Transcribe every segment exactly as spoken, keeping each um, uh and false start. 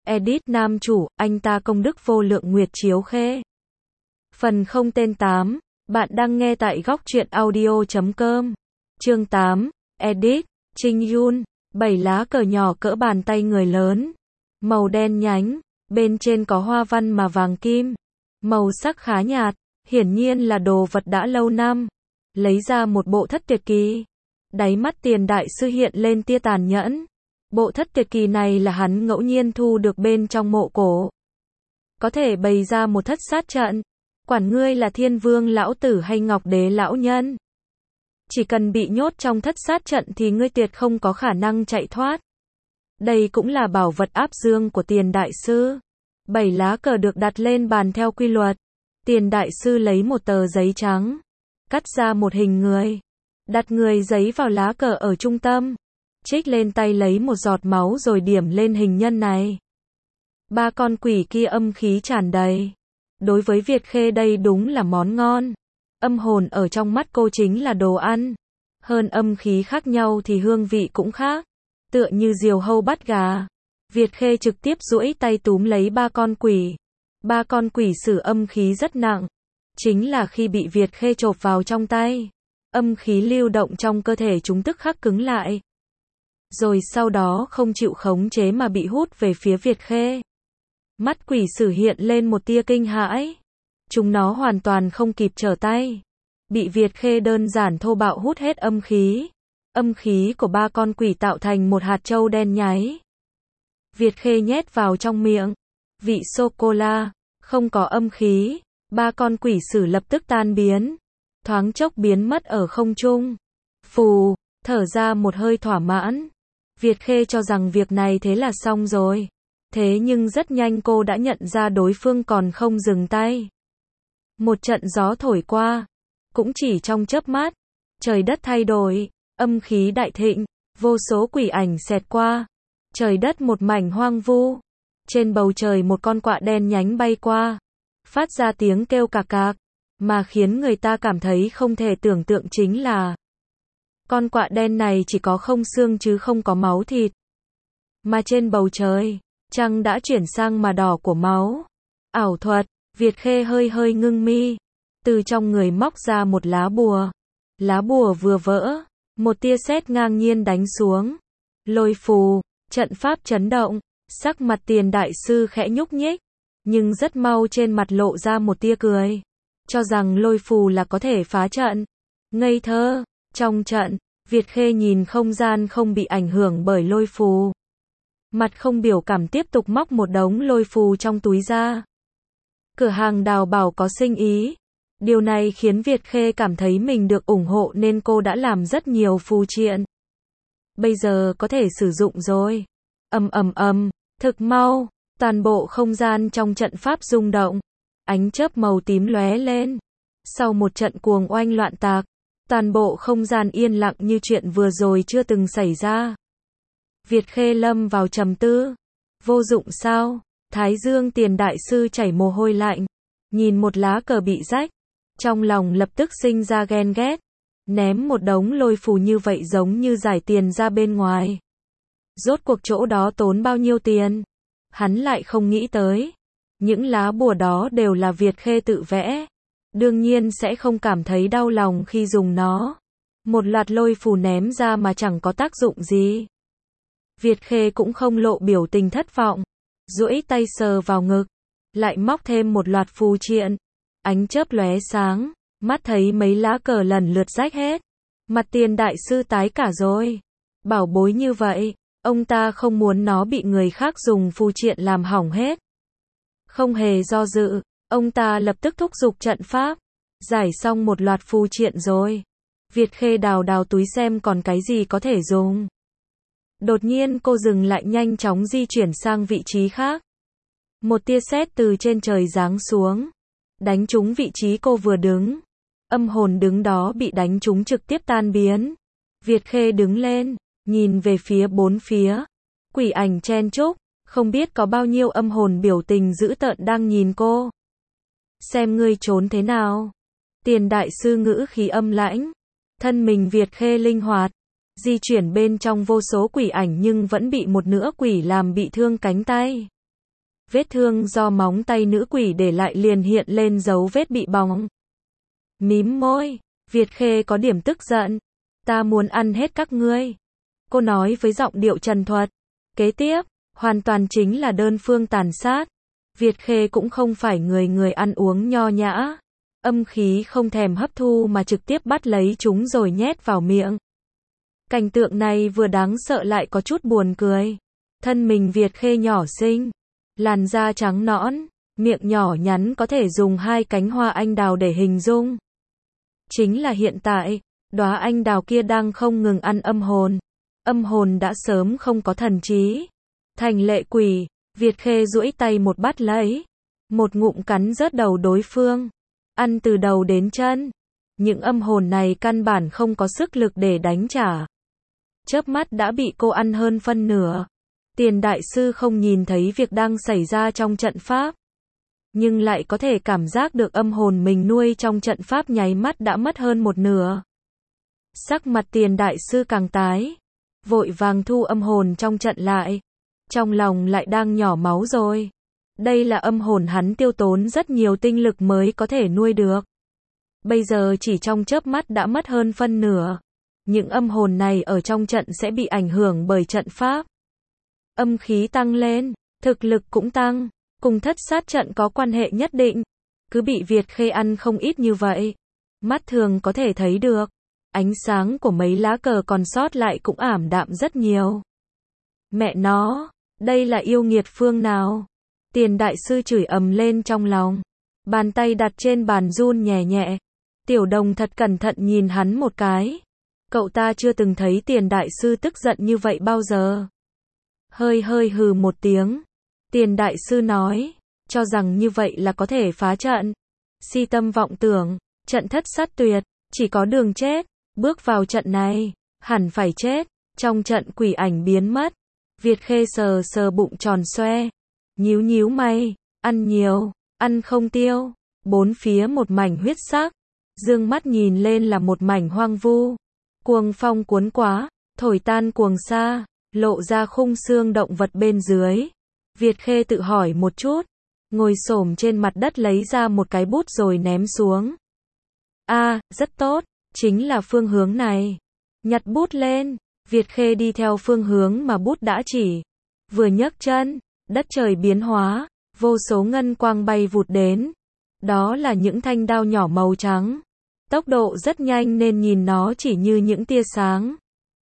Edit nam chủ, anh ta công đức vô lượng Nguyệt Chiếu Khê. Phần không tên tám. Bạn đang nghe tại góc truyện audio chấm com. Chương tám. Edit. Trinh Yun. Bảy lá cờ nhỏ cỡ bàn tay người lớn. Màu đen nhánh. Bên trên có hoa văn mà vàng kim. Màu sắc khá nhạt. Hiển nhiên là đồ vật đã lâu năm. Lấy ra một bộ thất tuyệt kỳ. Đáy mắt Tiền đại sư hiện lên tia tàn nhẫn. Bộ thất tuyệt kỳ này là hắn ngẫu nhiên thu được bên trong mộ cổ. Có thể bày ra một thất sát trận. Quản ngươi là Thiên Vương lão tử hay Ngọc Đế lão nhân. Chỉ cần bị nhốt trong thất sát trận thì ngươi tuyệt không có khả năng chạy thoát. Đây cũng là bảo vật áp dương của Tiền đại sư. Bảy lá cờ được đặt lên bàn theo quy luật. Tiền đại sư lấy một tờ giấy trắng. Cắt ra một hình người. Đặt người giấy vào lá cờ ở trung tâm. Trích lên tay lấy một giọt máu rồi điểm lên hình nhân này. Ba con quỷ kia âm khí tràn đầy. Đối với Việt Khê đây đúng là món ngon. Âm hồn ở trong mắt cô chính là đồ ăn. Hơn âm khí khác nhau thì hương vị cũng khác. Tựa như diều hâu bắt gà. Việt Khê trực tiếp duỗi tay túm lấy ba con quỷ. Ba con quỷ sử âm khí rất nặng. Chính là khi bị Việt Khê chộp vào trong tay. Âm khí lưu động trong cơ thể chúng tức khắc cứng lại. Rồi sau đó không chịu khống chế mà bị hút về phía Việt Khê. Mắt quỷ sử hiện lên một tia kinh hãi. Chúng nó hoàn toàn không kịp trở tay. Bị Việt Khê đơn giản thô bạo hút hết âm khí. Âm khí của ba con quỷ tạo thành một hạt châu đen nháy. Việt Khê nhét vào trong miệng. Vị sô-cô-la, không có âm khí. Ba con quỷ sử lập tức tan biến. Thoáng chốc biến mất ở không trung. Phù, thở ra một hơi thỏa mãn. Việt Khê cho rằng việc này thế là xong rồi. Thế nhưng rất nhanh cô đã nhận ra đối phương còn không dừng tay. Một trận gió thổi qua. Cũng chỉ trong chớp mắt. Trời đất thay đổi. Âm khí đại thịnh. Vô số quỷ ảnh xẹt qua. Trời đất một mảnh hoang vu. Trên bầu trời một con quạ đen nhánh bay qua. Phát ra tiếng kêu cạc cạc. Mà khiến người ta cảm thấy không thể tưởng tượng chính là con quạ đen này chỉ có không xương chứ không có máu thịt. Mà trên bầu trời, trăng đã chuyển sang màu đỏ của máu. Ảo thuật, Việt Khê hơi hơi ngưng mi. Từ trong người móc ra một lá bùa. Lá bùa vừa vỡ, một tia sét ngang nhiên đánh xuống. Lôi phù, trận pháp chấn động, sắc mặt Tiền đại sư khẽ nhúc nhích. Nhưng rất mau trên mặt lộ ra một tia cười. Cho rằng lôi phù là có thể phá trận. Ngây thơ, trong trận, Việt Khê nhìn không gian không bị ảnh hưởng bởi lôi phù. Mặt không biểu cảm tiếp tục móc một đống lôi phù trong túi ra. Cửa hàng đào bảo có sinh ý. Điều này khiến Việt Khê cảm thấy mình được ủng hộ nên cô đã làm rất nhiều phù triện. Bây giờ có thể sử dụng rồi. Ầm ầm ầm, thực mau, toàn bộ không gian trong trận pháp rung động. Ánh chớp màu tím lóe lên. Sau một trận cuồng oanh loạn tạc, toàn bộ không gian yên lặng như chuyện vừa rồi chưa từng xảy ra. Việt Khê lâm vào trầm tư. Vô dụng sao? Thái dương Tiền đại sư chảy mồ hôi lạnh. Nhìn một lá cờ bị rách. Trong lòng lập tức sinh ra ghen ghét. Ném một đống lôi phù như vậy giống như giải tiền ra bên ngoài. Rốt cuộc chỗ đó tốn bao nhiêu tiền? Hắn lại không nghĩ tới. Những lá bùa đó đều là Việt Khê tự vẽ. Đương nhiên sẽ không cảm thấy đau lòng khi dùng nó. Một loạt lôi phù ném ra mà chẳng có tác dụng gì. Việt Khê cũng không lộ biểu tình thất vọng. Duỗi tay sờ vào ngực. Lại móc thêm một loạt phù triện. Ánh chớp lóe sáng. Mắt thấy mấy lá cờ lần lượt rách hết. Mặt Tiền đại sư tái cả rồi. Bảo bối như vậy. Ông ta không muốn nó bị người khác dùng phù triện làm hỏng hết. Không hề do dự, ông ta lập tức thúc giục trận pháp. Giải xong một loạt phù triện rồi. Việt Khê đào đào túi xem còn cái gì có thể dùng. Đột nhiên cô dừng lại nhanh chóng di chuyển sang vị trí khác. Một tia sét từ trên trời giáng xuống. Đánh trúng vị trí cô vừa đứng. Âm hồn đứng đó bị đánh trúng trực tiếp tan biến. Việt Khê đứng lên, nhìn về phía bốn phía. Quỷ ảnh chen chúc. Không biết có bao nhiêu âm hồn biểu tình dữ tợn đang nhìn cô. Xem ngươi trốn thế nào. Tiền đại sư ngữ khí âm lãnh. Thân mình Việt Khê linh hoạt. Di chuyển bên trong vô số quỷ ảnh nhưng vẫn bị một nửa quỷ làm bị thương cánh tay. Vết thương do móng tay nữ quỷ để lại liền hiện lên dấu vết bị bỏng. Mím môi, Việt Khê có điểm tức giận. Ta muốn ăn hết các ngươi. Cô nói với giọng điệu trần thuật. Kế tiếp, hoàn toàn chính là đơn phương tàn sát. Việt Khê cũng không phải người người ăn uống nho nhã. Âm khí không thèm hấp thu mà trực tiếp bắt lấy chúng rồi nhét vào miệng. Cảnh tượng này vừa đáng sợ lại có chút buồn cười. Thân mình Việt Khê nhỏ xinh, làn da trắng nõn, miệng nhỏ nhắn có thể dùng hai cánh hoa anh đào để hình dung. Chính là hiện tại, đóa anh đào kia đang không ngừng ăn âm hồn. Âm hồn đã sớm không có thần trí. Thành lệ quỷ, Việt Khê duỗi tay một bắt lấy, một ngụm cắn rớt đầu đối phương, ăn từ đầu đến chân. Những âm hồn này căn bản không có sức lực để đánh trả. Chớp mắt đã bị cô ăn hơn phân nửa. Tiền đại sư không nhìn thấy việc đang xảy ra trong trận pháp, nhưng lại có thể cảm giác được âm hồn mình nuôi trong trận pháp nháy mắt đã mất hơn một nửa. Sắc mặt tiền đại sư càng tái, vội vàng thu âm hồn trong trận lại. Trong lòng lại đang nhỏ máu rồi. Đây là âm hồn hắn tiêu tốn rất nhiều tinh lực mới có thể nuôi được. Bây giờ chỉ trong chớp mắt đã mất hơn phân nửa. Những âm hồn này ở trong trận sẽ bị ảnh hưởng bởi trận pháp. Âm khí tăng lên, thực lực cũng tăng, cùng thất sát trận có quan hệ nhất định. Cứ bị Việt Khê ăn không ít như vậy, mắt thường có thể thấy được. Ánh sáng của mấy lá cờ còn sót lại cũng ảm đạm rất nhiều. Mẹ nó, đây là yêu nghiệt phương nào? Tiền đại sư chửi ầm lên trong lòng. Bàn tay đặt trên bàn run nhẹ nhẹ. Tiểu Đồng thật cẩn thận nhìn hắn một cái. Cậu ta chưa từng thấy tiền đại sư tức giận như vậy bao giờ. Hơi hơi hừ một tiếng. Tiền đại sư nói, cho rằng như vậy là có thể phá trận. Si tâm vọng tưởng, trận thất sát tuyệt, chỉ có đường chết. Bước vào trận này, hẳn phải chết. Trong trận quỷ ảnh biến mất. Việt Khê sờ sờ bụng tròn xoe, nhíu nhíu mày, ăn nhiều, ăn không tiêu. Bốn phía một mảnh huyết sắc, dương mắt nhìn lên là một mảnh hoang vu. Cuồng phong cuốn quá, thổi tan cuồng sa, lộ ra khung xương động vật bên dưới. Việt Khê tự hỏi một chút, ngồi xổm trên mặt đất lấy ra một cái bút rồi ném xuống. A, à, rất tốt, chính là phương hướng này. Nhặt bút lên, Việt Khê đi theo phương hướng mà bút đã chỉ. Vừa nhấc chân, đất trời biến hóa, vô số ngân quang bay vụt đến. Đó là những thanh đao nhỏ màu trắng. Tốc độ rất nhanh nên nhìn nó chỉ như những tia sáng.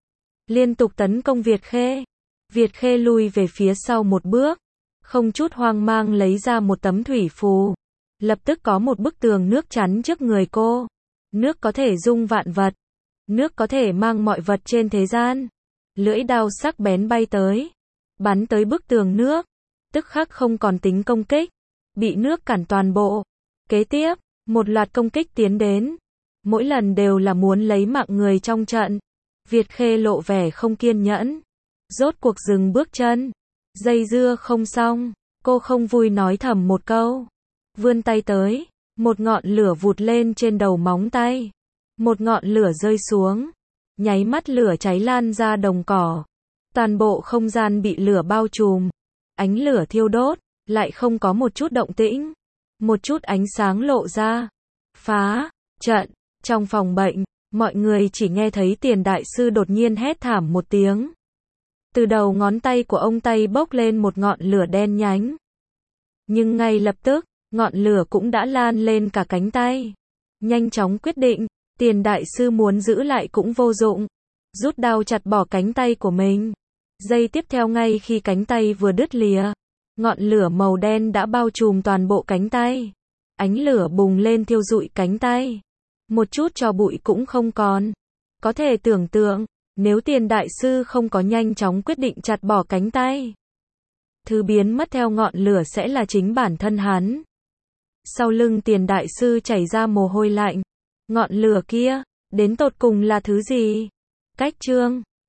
Liên tục tấn công Việt Khê. Việt Khê lui về phía sau một bước, không chút hoang mang lấy ra một tấm thủy phù. Lập tức có một bức tường nước chắn trước người cô. Nước có thể dung vạn vật. Nước có thể mang mọi vật trên thế gian. Lưỡi đao sắc bén bay tới, bắn tới bức tường nước. Tức khắc không còn tính công kích, bị nước cản toàn bộ. Kế tiếp, một loạt công kích tiến đến. Mỗi lần đều là muốn lấy mạng người trong trận. Việt Khê lộ vẻ không kiên nhẫn. Rốt cuộc dừng bước chân. Dây dưa không xong, cô không vui nói thầm một câu. Vươn tay tới, một ngọn lửa vụt lên trên đầu móng tay. Một ngọn lửa rơi xuống, nháy mắt lửa cháy lan ra đồng cỏ. Toàn bộ không gian bị lửa bao trùm. Ánh lửa thiêu đốt, lại không có một chút động tĩnh. Một chút ánh sáng lộ ra. Phá trận. Trong phòng bệnh, mọi người chỉ nghe thấy tiền đại sư đột nhiên hét thảm một tiếng. Từ đầu ngón tay của ông tay bốc lên một ngọn lửa đen nhánh. Nhưng ngay lập tức, ngọn lửa cũng đã lan lên cả cánh tay. Nhanh chóng quyết định, tiền đại sư muốn giữ lại cũng vô dụng. Rút đao chặt bỏ cánh tay của mình. Giây tiếp theo ngay khi cánh tay vừa đứt lìa, ngọn lửa màu đen đã bao trùm toàn bộ cánh tay. Ánh lửa bùng lên thiêu rụi cánh tay. Một chút tro bụi cũng không còn. Có thể tưởng tượng, nếu tiền đại sư không có nhanh chóng quyết định chặt bỏ cánh tay, thứ biến mất theo ngọn lửa sẽ là chính bản thân hắn. Sau lưng tiền đại sư chảy ra mồ hôi lạnh. Ngọn lửa kia, đến tột cùng là thứ gì? Cách chương